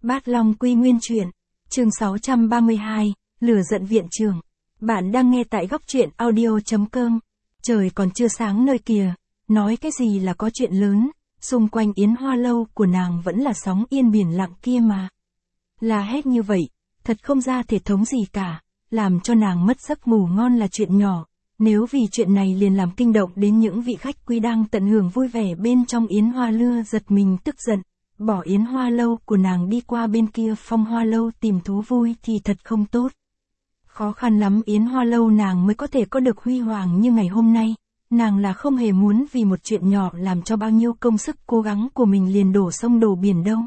Bát Long Quy Nguyên Truyện, chương 632, Lửa giận viện trưởng. Bạn đang nghe tại góc truyện audio.com. Trời còn chưa sáng nơi kìa, nói cái gì là có chuyện lớn, xung quanh Yến Hoa Lâu của nàng vẫn là sóng yên biển lặng kia mà. La hét như vậy, thật không ra thể thống gì cả, làm cho nàng mất giấc ngủ ngon là chuyện nhỏ, nếu vì chuyện này liền làm kinh động đến những vị khách quý đang tận hưởng vui vẻ bên trong Yến Hoa Lưa giật mình tức giận. Bỏ Yến Hoa Lâu của nàng đi qua bên kia Phong Hoa Lâu tìm thú vui thì thật không tốt. Khó khăn lắm Yến Hoa Lâu nàng mới có thể có được huy hoàng như ngày hôm nay, nàng là không hề muốn vì một chuyện nhỏ làm cho bao nhiêu công sức cố gắng của mình liền đổ sông đổ biển đâu.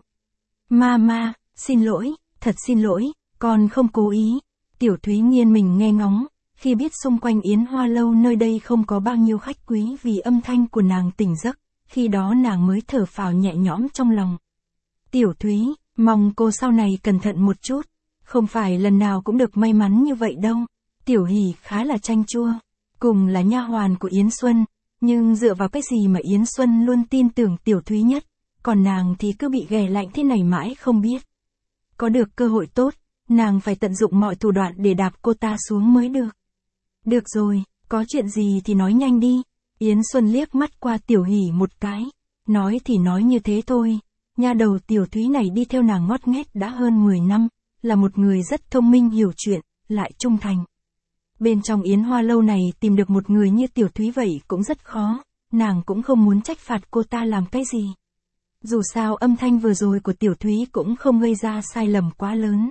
Mama, xin lỗi, thật xin lỗi, con không cố ý. Tiểu Thúy nghiêng mình nghe ngóng, khi biết xung quanh Yến Hoa Lâu nơi đây không có bao nhiêu khách quý vì âm thanh của nàng tỉnh giấc. Khi đó nàng mới thở phào nhẹ nhõm trong lòng. Tiểu Thúy, mong cô sau này cẩn thận một chút, không phải lần nào cũng được may mắn như vậy đâu. Tiểu Hỷ khá là chanh chua, cùng là nha hoàn của Yến Xuân, nhưng dựa vào cái gì mà Yến Xuân luôn tin tưởng Tiểu Thúy nhất, còn nàng thì cứ bị ghẻ lạnh thế này mãi không biết. Có được cơ hội tốt, nàng phải tận dụng mọi thủ đoạn để đạp cô ta xuống mới được. Được rồi, có chuyện gì thì nói nhanh đi. Yến Xuân liếc mắt qua Tiểu Hỷ một cái, nói thì nói như thế thôi, nha đầu Tiểu Thúy này đi theo nàng ngót nghét đã hơn 10 năm, là một người rất thông minh hiểu chuyện, lại trung thành. Bên trong Yến Hoa Lâu này tìm được một người như Tiểu Thúy vậy cũng rất khó, nàng cũng không muốn trách phạt cô ta làm cái gì. Dù sao âm thanh vừa rồi của Tiểu Thúy cũng không gây ra sai lầm quá lớn.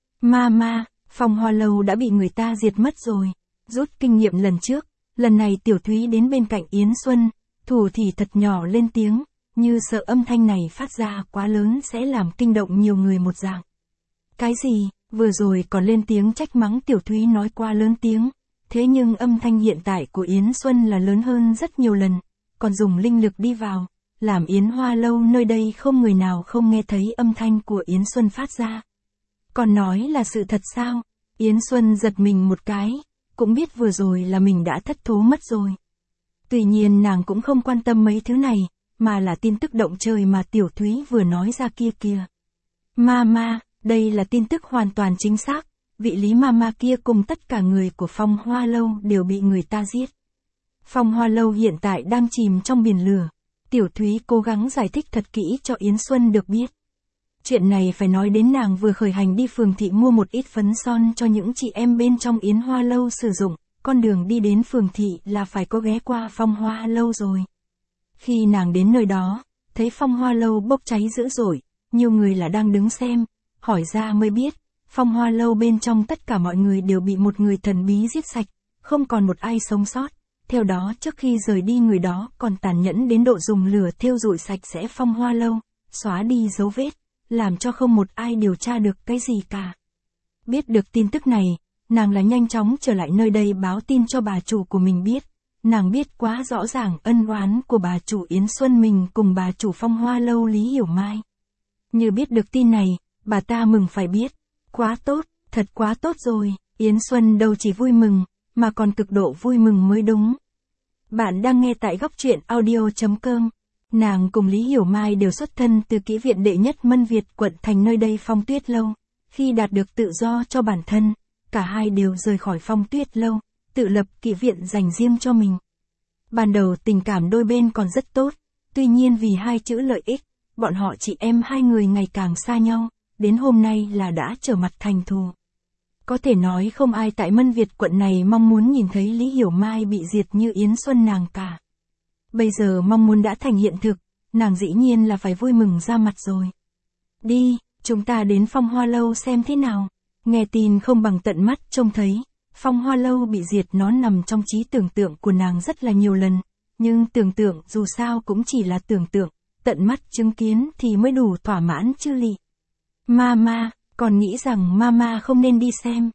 Mama, Phong Hoa Lâu đã bị người ta diệt mất rồi, rút kinh nghiệm lần trước. Lần này Tiểu Thúy đến bên cạnh Yến Xuân, thủ thì thật nhỏ lên tiếng, như sợ âm thanh này phát ra quá lớn sẽ làm kinh động nhiều người một dạng. Cái gì, vừa rồi còn lên tiếng trách mắng Tiểu Thúy nói quá lớn tiếng, thế nhưng âm thanh hiện tại của Yến Xuân là lớn hơn rất nhiều lần, còn dùng linh lực đi vào, làm Yến Hoa Lâu nơi đây không người nào không nghe thấy âm thanh của Yến Xuân phát ra. Còn nói là sự thật sao? Yến Xuân giật mình một cái. Cũng biết vừa rồi là mình đã thất thố mất rồi. Tuy nhiên nàng cũng không quan tâm mấy thứ này, mà là tin tức động trời mà Tiểu Thúy vừa nói ra kia kìa. Mama, đây là tin tức hoàn toàn chính xác, vị Lý Mama kia cùng tất cả người của Phong Hoa Lâu đều bị người ta giết. Phong Hoa Lâu hiện tại đang chìm trong biển lửa. Tiểu Thúy cố gắng giải thích thật kỹ cho Yến Xuân được biết. Chuyện này phải nói đến nàng vừa khởi hành đi phường thị mua một ít phấn son cho những chị em bên trong Yến Hoa Lâu sử dụng, con đường đi đến phường thị là phải có ghé qua Phong Hoa Lâu rồi. Khi nàng đến nơi đó, thấy Phong Hoa Lâu bốc cháy dữ dội, nhiều người là đang đứng xem, hỏi ra mới biết, Phong Hoa Lâu bên trong tất cả mọi người đều bị một người thần bí giết sạch, không còn một ai sống sót. Theo đó trước khi rời đi người đó còn tàn nhẫn đến độ dùng lửa thiêu rụi sạch sẽ Phong Hoa Lâu, xóa đi dấu vết, làm cho không một ai điều tra được cái gì cả. Biết được tin tức này, nàng là nhanh chóng trở lại nơi đây báo tin cho bà chủ của mình biết. Nàng biết quá rõ ràng ân oán của bà chủ Yến Xuân mình cùng bà chủ Phong Hoa Lâu Lý Hiểu Mai. Như biết được tin này, bà ta mừng phải biết. Quá tốt, thật quá tốt rồi, Yến Xuân đâu chỉ vui mừng, mà còn cực độ vui mừng mới đúng. Bạn đang nghe tại góc truyện audio.com. Nàng cùng Lý Hiểu Mai đều xuất thân từ kỹ viện đệ nhất Mân Việt quận thành nơi đây Phong Tuyết Lâu. Khi đạt được tự do cho bản thân, cả hai đều rời khỏi Phong Tuyết Lâu, tự lập kỹ viện dành riêng cho mình. Ban đầu tình cảm đôi bên còn rất tốt, tuy nhiên vì hai chữ lợi ích, bọn họ chị em hai người ngày càng xa nhau, đến hôm nay là đã trở mặt thành thù. Có thể nói không ai tại Mân Việt quận này mong muốn nhìn thấy Lý Hiểu Mai bị diệt như Yến Xuân nàng cả. Bây giờ mong muốn đã thành hiện thực, nàng dĩ nhiên là phải vui mừng ra mặt rồi. Đi, chúng ta đến Phong Hoa Lâu xem thế nào. Nghe tin không bằng tận mắt trông thấy, Phong Hoa Lâu bị diệt nó nằm trong trí tưởng tượng của nàng rất là nhiều lần, nhưng tưởng tượng dù sao cũng chỉ là tưởng tượng, tận mắt chứng kiến thì mới đủ thỏa mãn chứ lị. Mama, còn nghĩ rằng Mama không nên đi xem.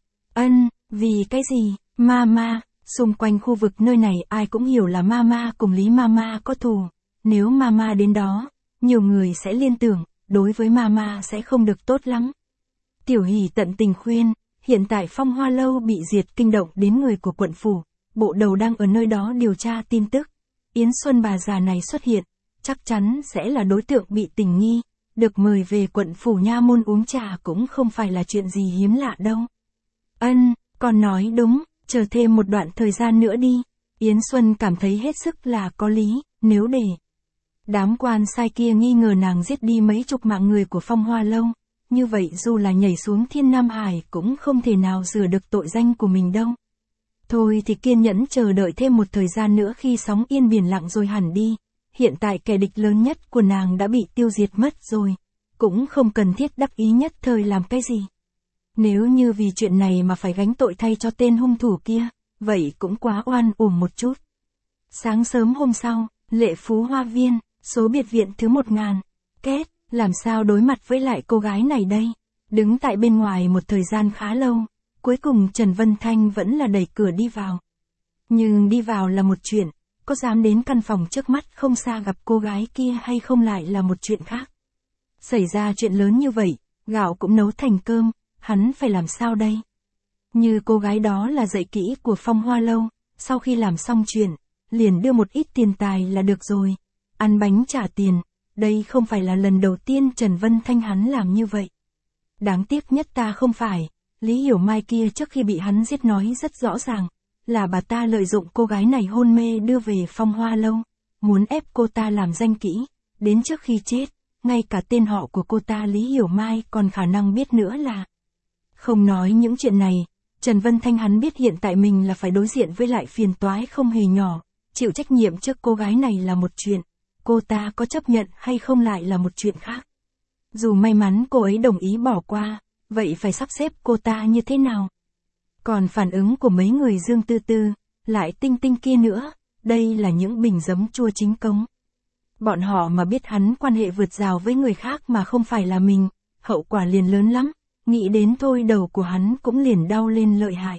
Vì cái gì, Mama? Xung quanh khu vực nơi này ai cũng hiểu là Mama cùng Lý Mama có thù. Nếu Mama đến đó, nhiều người sẽ liên tưởng, đối với Mama sẽ không được tốt lắm. Tiểu Hỷ tận tình khuyên, hiện tại Phong Hoa Lâu bị diệt kinh động đến người của quận phủ, bộ đầu đang ở nơi đó điều tra tin tức. Yến Xuân bà già này xuất hiện, chắc chắn sẽ là đối tượng bị tình nghi. được mời về quận Phủ Nha Môn uống trà cũng không phải là chuyện gì hiếm lạ đâu. Con nói đúng, chờ thêm một đoạn thời gian nữa đi. Yến Xuân cảm thấy hết sức là có lý, nếu để đám quan sai kia nghi ngờ nàng giết đi mấy chục mạng người của Phong Hoa Lâu, như vậy dù là nhảy xuống Thiên Nam Hải cũng không thể nào rửa được tội danh của mình đâu. Thôi thì kiên nhẫn chờ đợi thêm một thời gian nữa khi sóng yên biển lặng rồi hẳn đi. Hiện tại kẻ địch lớn nhất của nàng đã bị tiêu diệt mất rồi, cũng không cần thiết đắc ý nhất thời làm cái gì. Nếu như vì chuyện này mà phải gánh tội thay cho tên hung thủ kia, vậy cũng quá oan uổng một chút. Sáng sớm hôm sau, Lệ Phú Hoa Viên, số biệt viện thứ 1000. Kết, làm sao đối mặt với lại cô gái này đây? Đứng tại bên ngoài một thời gian khá lâu, cuối cùng Trần Vân Thanh vẫn là đẩy cửa đi vào. Nhưng đi vào là một chuyện, có dám đến căn phòng trước mắt không xa gặp cô gái kia hay không lại là một chuyện khác. Xảy ra chuyện lớn như vậy, gạo cũng nấu thành cơm, hắn phải làm sao đây? Như cô gái đó là dạy kỹ của Phong Hoa Lâu, sau khi làm xong chuyện, liền đưa một ít tiền tài là được rồi. Ăn bánh trả tiền, đây không phải là lần đầu tiên Trần Vân Thanh hắn làm như vậy. Đáng tiếc nhất ta không phải, Lý Hiểu Mai kia trước khi bị hắn giết nói rất rõ ràng, là bà ta lợi dụng cô gái này hôn mê đưa về Phong Hoa Lâu, muốn ép cô ta làm danh kỹ, đến trước khi chết, ngay cả tên họ của cô ta Lý Hiểu Mai còn khả năng biết nữa là. Không nói những chuyện này, Trần Vân Thanh hắn biết hiện tại mình là phải đối diện với lại phiền toái không hề nhỏ, chịu trách nhiệm trước cô gái này là một chuyện, cô ta có chấp nhận hay không lại là một chuyện khác. Dù may mắn cô ấy đồng ý bỏ qua, vậy phải sắp xếp cô ta như thế nào? Còn phản ứng của mấy người Dương Tư Tư, lại Tinh Tinh kia nữa, đây là những bình giấm chua chính cống. Bọn họ mà biết hắn quan hệ vượt rào với người khác mà không phải là mình, hậu quả liền lớn lắm, nghĩ đến thôi đầu của hắn cũng liền đau lên lợi hại.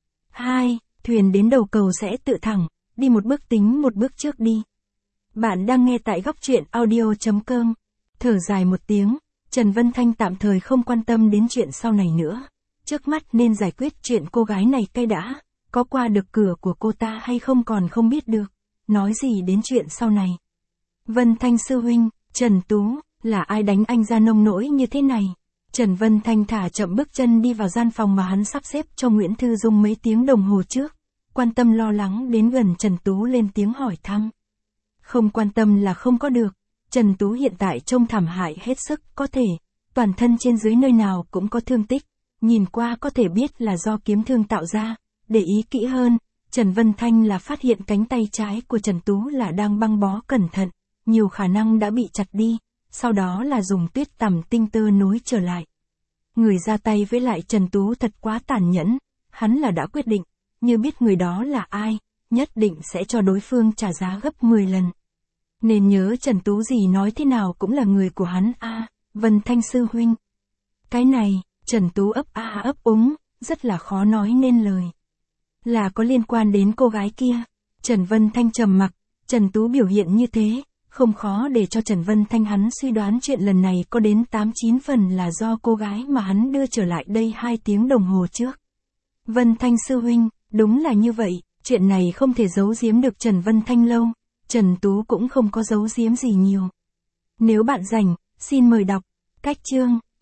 2. Thuyền đến đầu cầu sẽ tự thẳng, đi một bước tính một bước trước đi. Bạn đang nghe tại góc truyện audio.com. Thở dài một tiếng, Trần Vân Thanh tạm thời không quan tâm đến chuyện sau này nữa. Trước mắt nên giải quyết chuyện cô gái này cái đã, có qua được cửa của cô ta hay không còn không biết được, nói gì đến chuyện sau này. Vân Thanh sư huynh, Trần Tú, là ai đánh anh ra nông nỗi như thế này? Trần Vân Thanh thả chậm bước chân đi vào gian phòng mà hắn sắp xếp cho Nguyễn Thư Dung mấy tiếng đồng hồ trước, quan tâm lo lắng đến gần Trần Tú lên tiếng hỏi thăm. Không quan tâm là không có được, Trần Tú hiện tại trông thảm hại hết sức có thể, toàn thân trên dưới nơi nào cũng có thương tích, nhìn qua có thể biết là do kiếm thương tạo ra, để ý kỹ hơn, Trần Vân Thanh là phát hiện cánh tay trái của Trần Tú là đang băng bó cẩn thận, nhiều khả năng đã bị chặt đi, sau đó là dùng tuyết tằm tinh tơ nối trở lại. Người ra tay với lại Trần Tú thật quá tàn nhẫn, hắn là đã quyết định, như biết người đó là ai, nhất định sẽ cho đối phương trả giá gấp 10 lần. Nên nhớ Trần Tú gì nói thế nào cũng là người của hắn a. Vân Thanh sư huynh. Cái này, Trần Tú ấp a ấp úng, rất là khó nói nên lời. Là có liên quan đến cô gái kia. Trần Vân Thanh trầm mặc, Trần Tú biểu hiện như thế, không khó để cho Trần Vân Thanh hắn suy đoán chuyện lần này có đến 8-9 phần là do cô gái mà hắn đưa trở lại đây 2 tiếng đồng hồ trước. Vân Thanh sư huynh, đúng là như vậy, chuyện này không thể giấu giếm được Trần Vân Thanh lâu, Trần Tú cũng không có giấu giếm gì nhiều. Nếu bạn rảnh, xin mời đọc. Cách chương